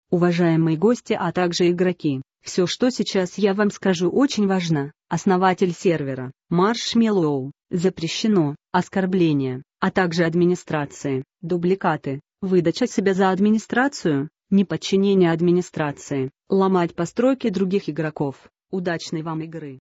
Уважаемые гости, а также игроки, все, что сейчас я вам скажу, очень важно. Основатель сервера, Маршмеллоу, запрещено, оскорбление, а также администрации, дубликаты, выдача себя за администрацию, неподчинение администрации, ломать постройки других игроков. Удачной вам игры!